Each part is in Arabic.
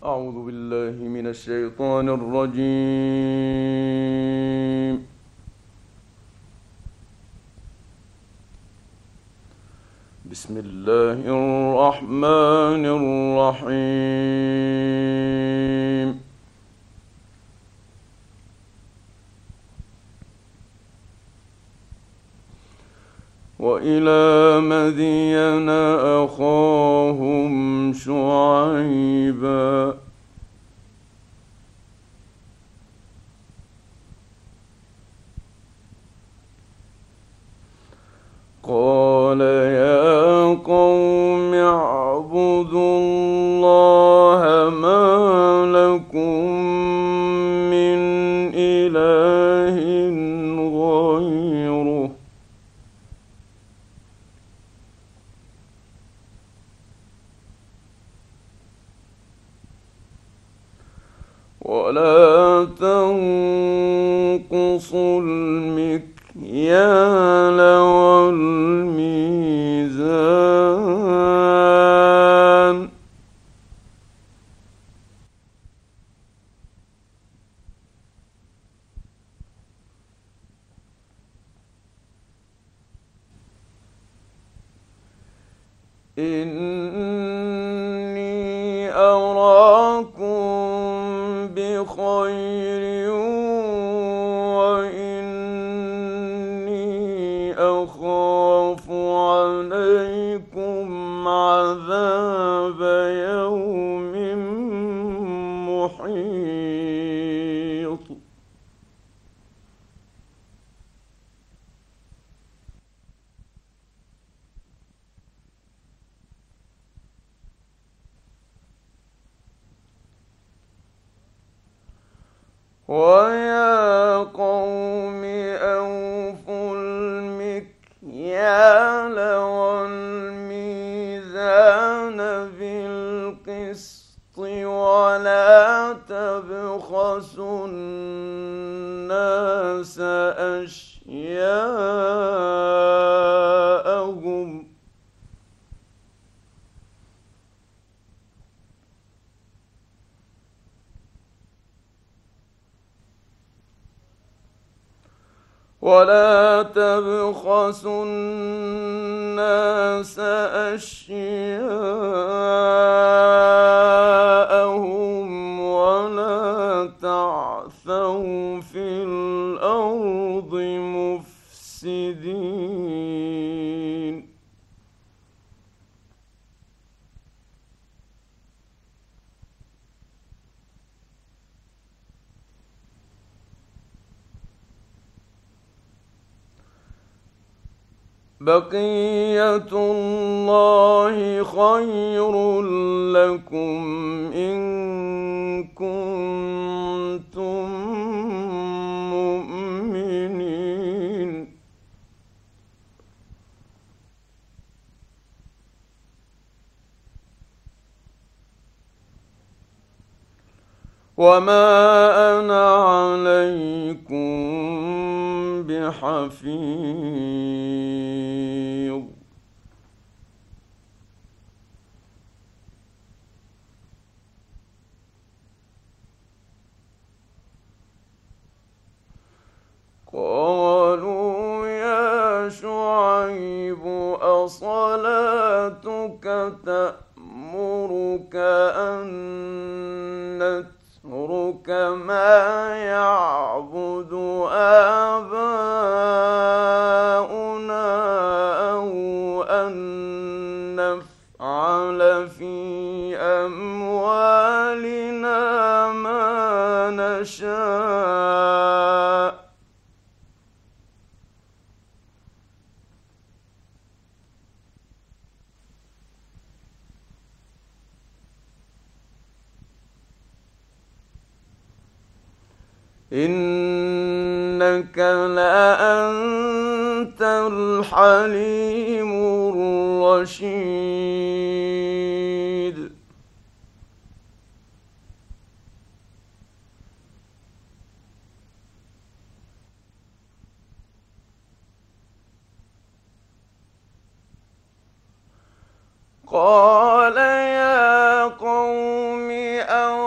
أعوذ بالله من الشيطان الرجيم. بسم الله الرحمن الرحيم. وإلى مدين أخاهم شعيبا قال يا قوم اعبدوا الله ما لكم من إله غيره ولا تنقصوا المكيال والميزان إني أراكم بخير وإني أخاف عليكم عذاب يوم محيط ويا قوم أوفوا المكيال والميزان بالقسط ولا تبخسوا الناس أشياءهم ولا تعثوا في الأرض مفسدين بقية الله خير لكم إن كنتم مؤمنين وما أنا عليكم بحفيظ قالوا يا شعيب أصلاتك تأمرك أن نترك ما يعبد آباؤنا أو أن نفعل في أموالنا ما نشاء إنك لأنت الحليم الرشيد قال يا قوم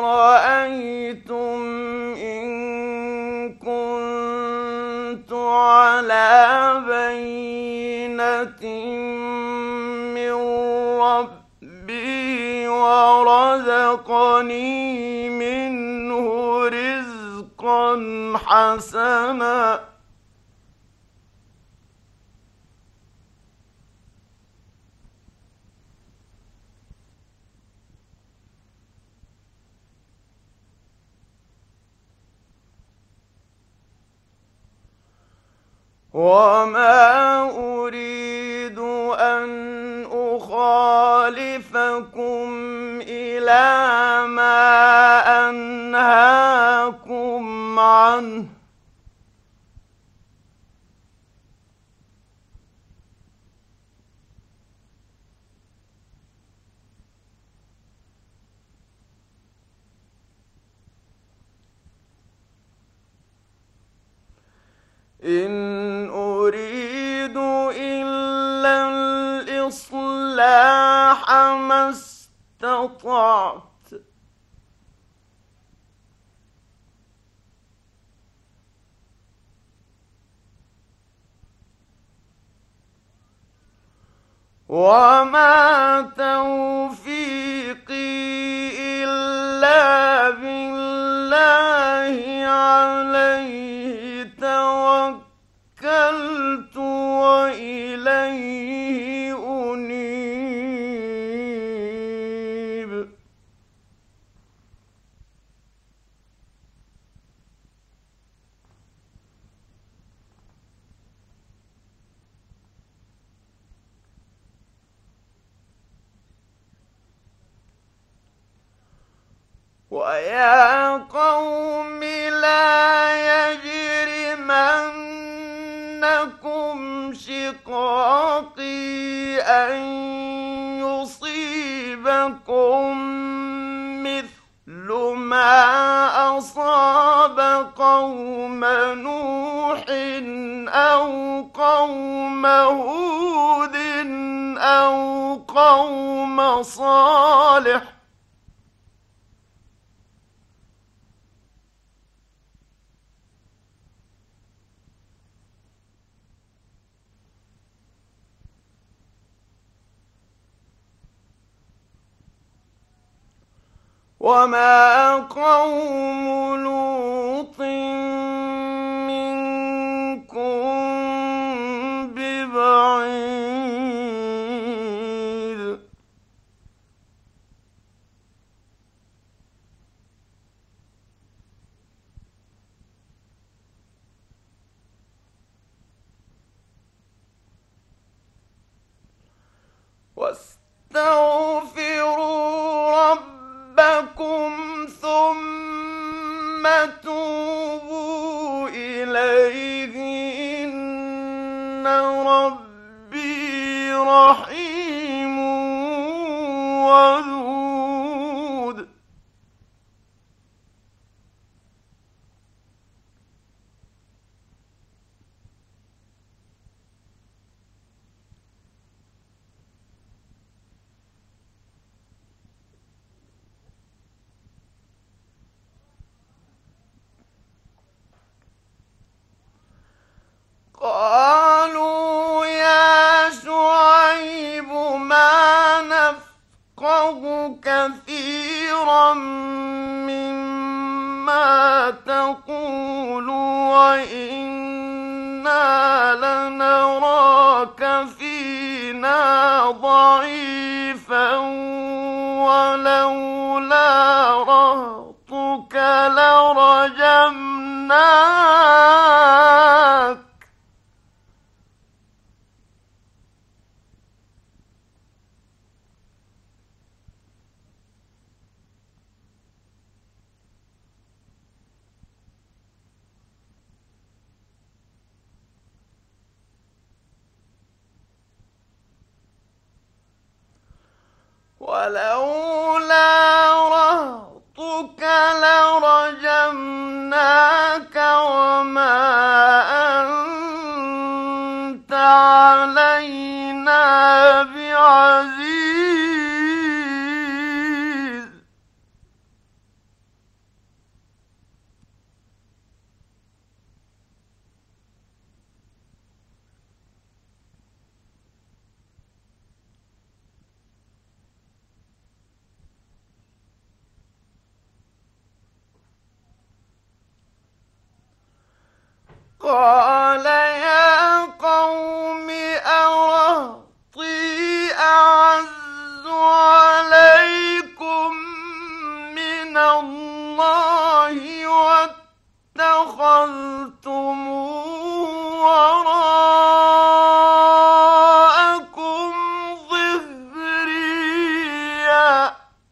ورزقني منه رزقا حسنا وما أريد أن أخالفكم إلى ما أنهاكم عنه إن أريد إلا الإصلاح ما استطعت وما توفيقي إلا بالله عليه توكلت وإليه أنيب ويا قوم لا يجرمنكم شقاقي أن يصيبكم مثل ما أصاب قوم نوح أو قوم هود أو قوم صالح وما قوم لوط منكم ببعيد واستغفروا ربكم ثم توبوا إليه إن ربي رحيم ودود قالوا يا شعيب ما نفقه كثيرا مما تقول وإنا لنراك فينا ضعيفا ولولا رهطك لرجمناك ولولا رهطك لرجمناك وما أنت علينا بعزيز قال يا قوم أرهطي أعز عليكم من الله واتخذتموه وراءكم ظهريا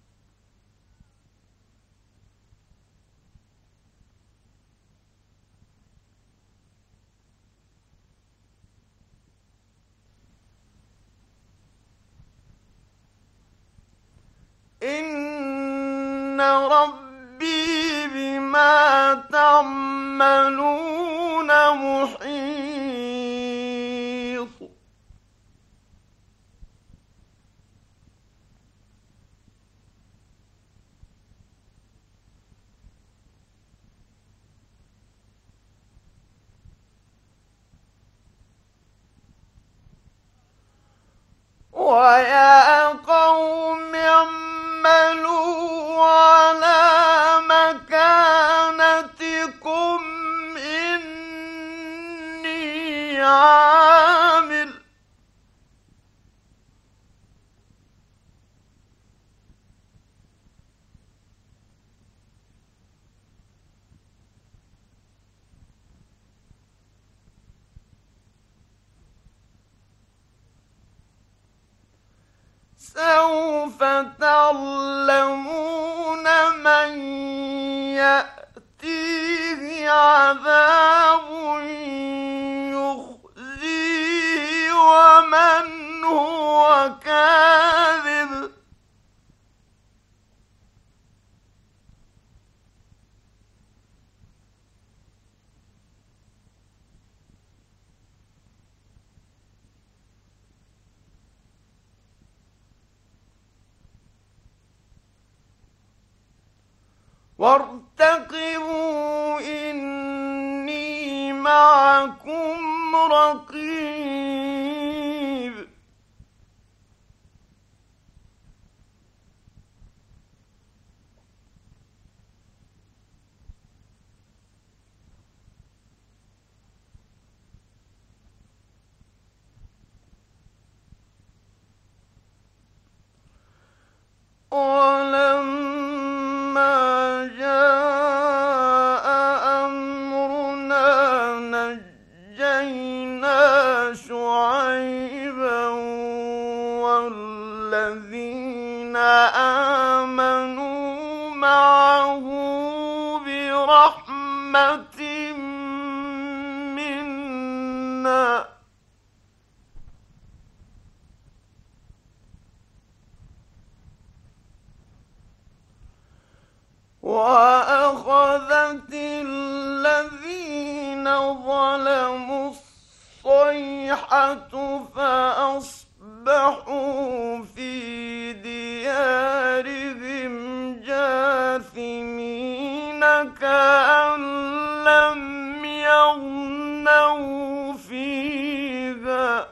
إن ربي بما تعملون محيط ويا قوم اعملوا على مكانتكم إني عامل سوف تعلمون من يأتيه عذاب يخزيه ومن هو كاذب وارتقبوا إني معكم رقيب ولما جاء أمرنا نجينا شعيبا والذين آمنوا معه برحمة منا وأخذت الذين ظلموا الصيحة فأصبحوا في ديارهم جاثمين كأن لم يغنوا فيها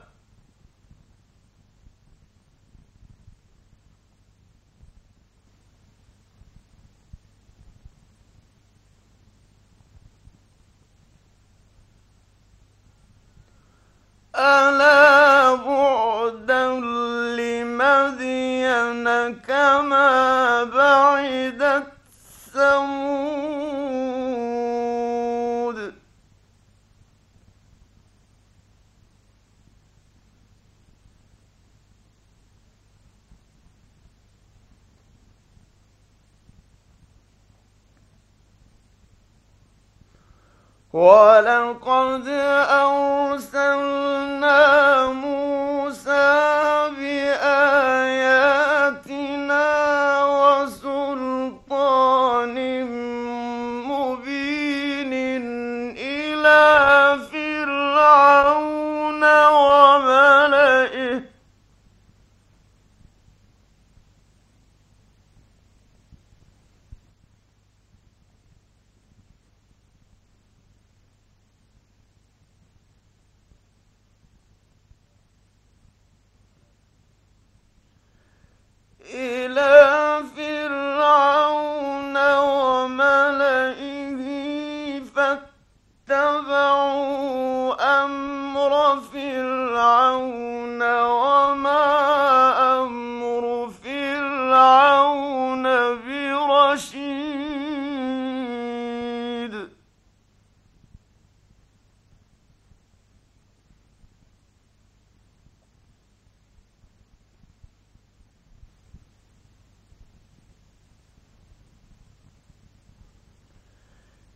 ألا بعدا لمدين كما بعدت ثمود ولقد أرسلنا موسى بآياتنا وسلطان مبين إلى فرعون وملئه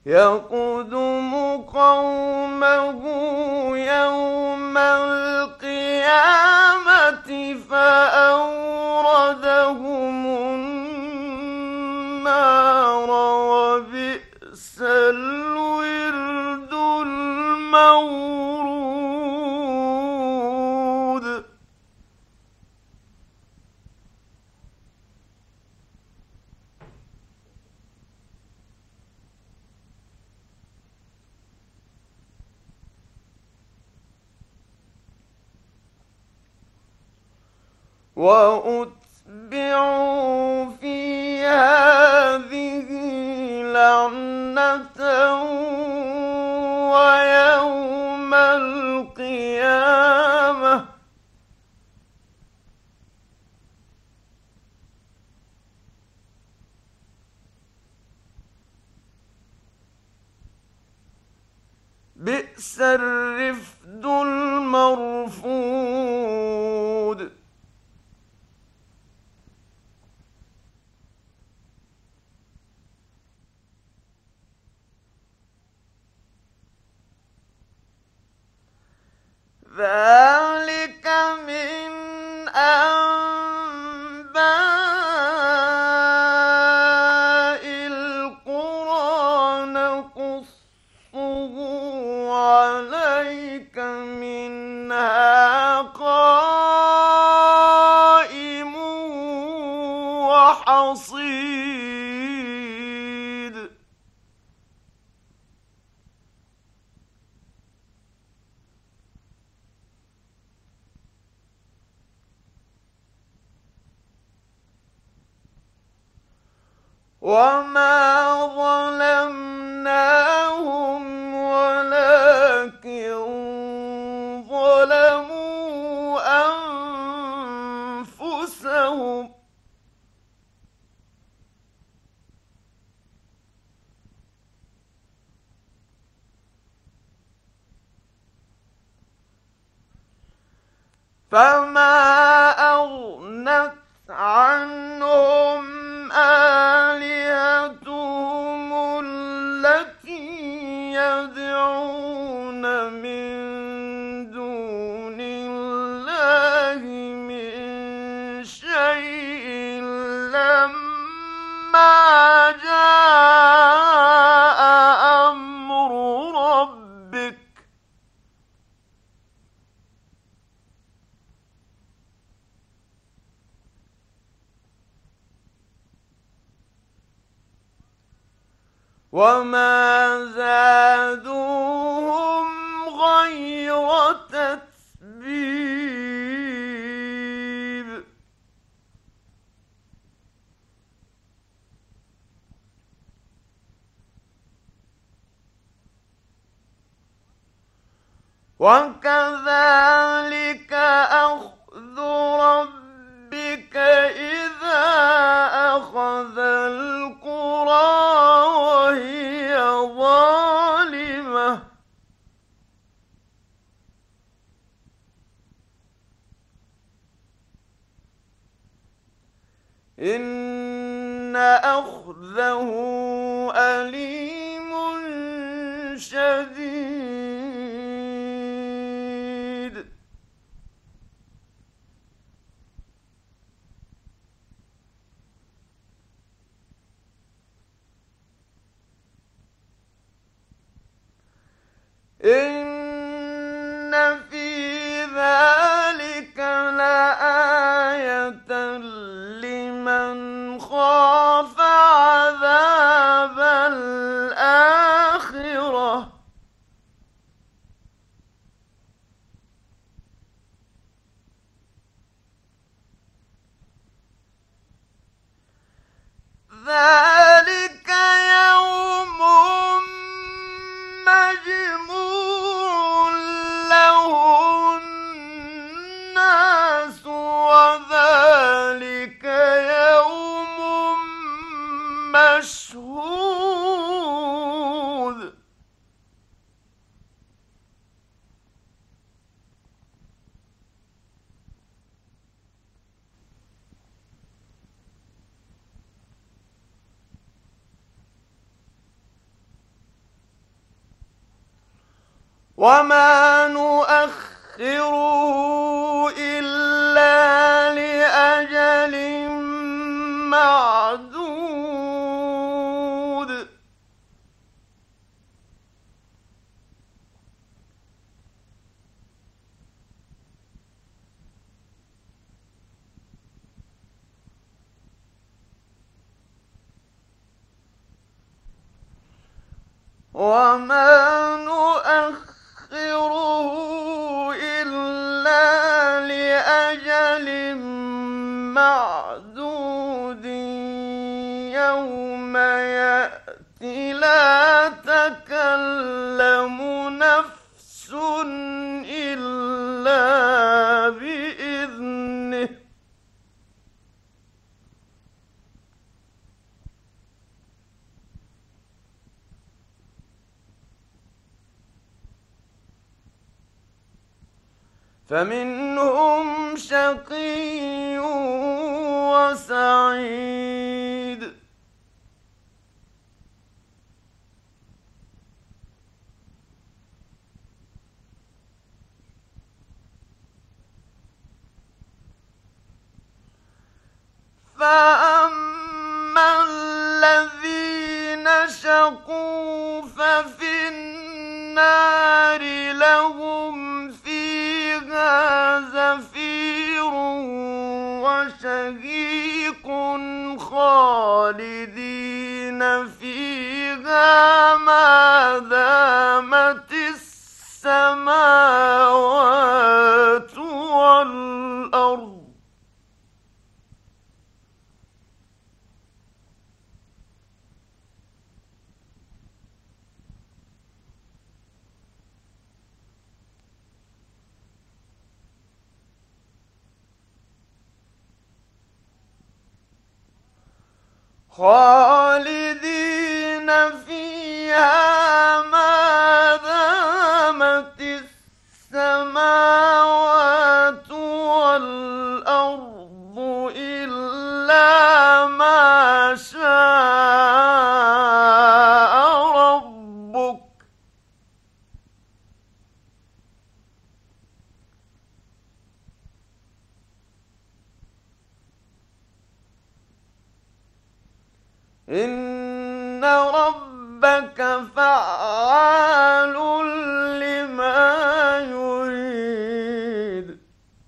يقدم قومه يوم القيامة فأوردهم النار وبئس الورد المورود. وأتبعوا في هذه لعنة ويوم القيامة بئس الرفد المرفود. ذلك من أنباء القرى نقصه عليك منها قائم وحصيد. وما ظلمناهم ولكن ظلموا أنفسهم فما أغنت عنهم آلهتهم التي يدعون من دون الله من شيء لما جاء أمر ربك وما زادوهم غير تتبيب. وكذلك أخذ ربك إذا أخذ القرى وهي ظالمة إن أخذه أليم شديد. إن في ذلك لآية لمن خاف عذاب الآخرة ذلك يوم مجموع له الناس وذلك يوم مشهود. وما نؤخره إلا لأجل معدود وما نؤخره إلا لأجل معدود يوم يأتي لا تكلم نفس إلا بإذنه فمنهم شقي وسعيد فأما الذين شقوا ففي النار لهم فيها زفير وشهيق خالدين فيها ما دامت السماوات والأرض خالدين فيها ما دامت السماوات والأرض إلا ما شاء ربك إن ربك فعال لما يريد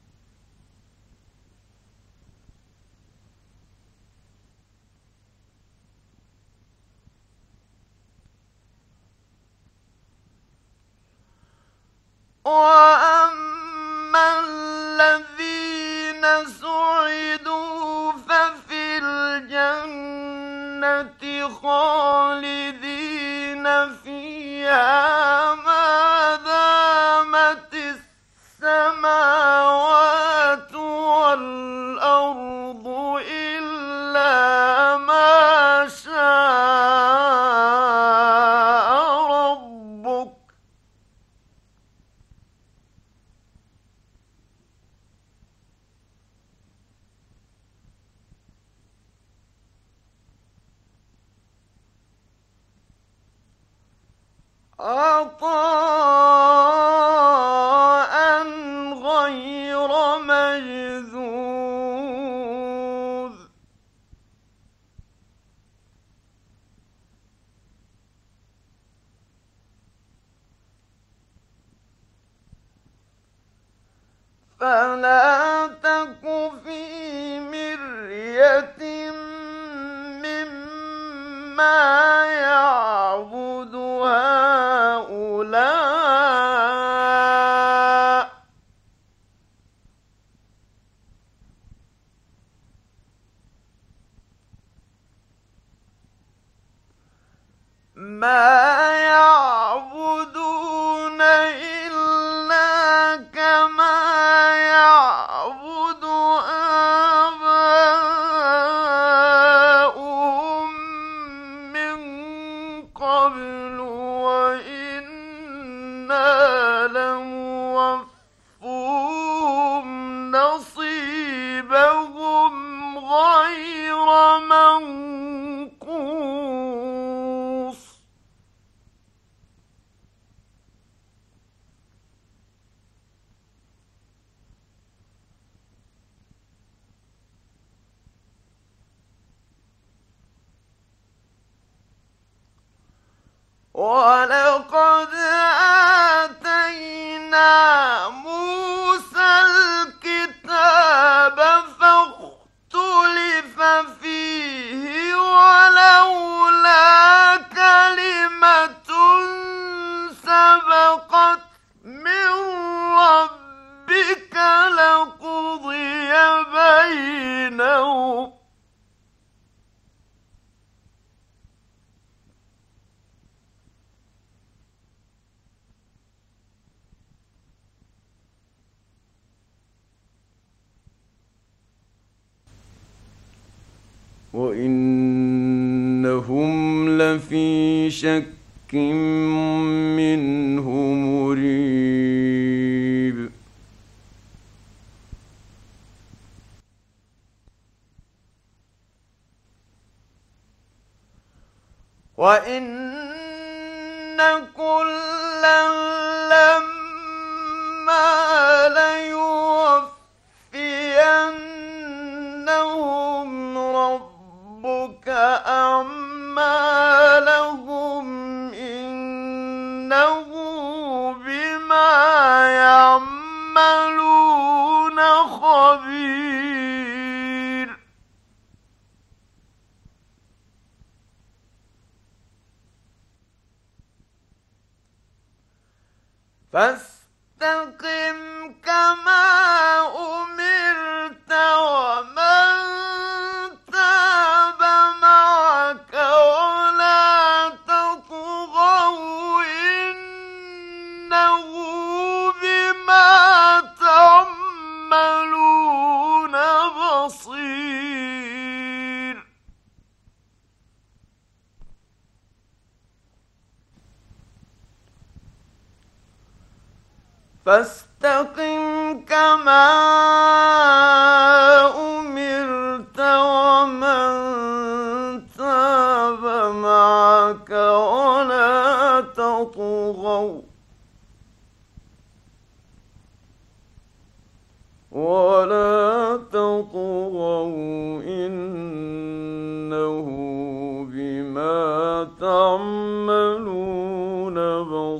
وأما الذين سعدوا ففي الجنة خالدين فيها ما دامت السماوات والأرض إلا ما شاء ربك عطاء غير مجذوذ فلا تك في مرية مما يعبد هؤلاء ما يعبدون إلا كما يعبد آباؤهم من قبل وإنا لموفوهم نصيبهم غير منقوص ولقد آتينا موسى الكتاب فاختلف فيه ولولا كلمة سبقت من ربك لقضي بينهم وإنهم لفي شك منه مريب وإن كلا لما ليوفينهم ربك أعمالهم إنه بما يعملون خبير فاستقم كما أمرت ومن تاب معك ولا تطغوا إنه بما تعملون بصير فاستقم كما أمرت ومن تاب معك ولا تطغوا إنه بما تعملون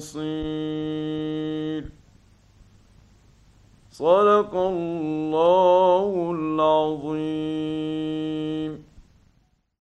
بصير صدق الله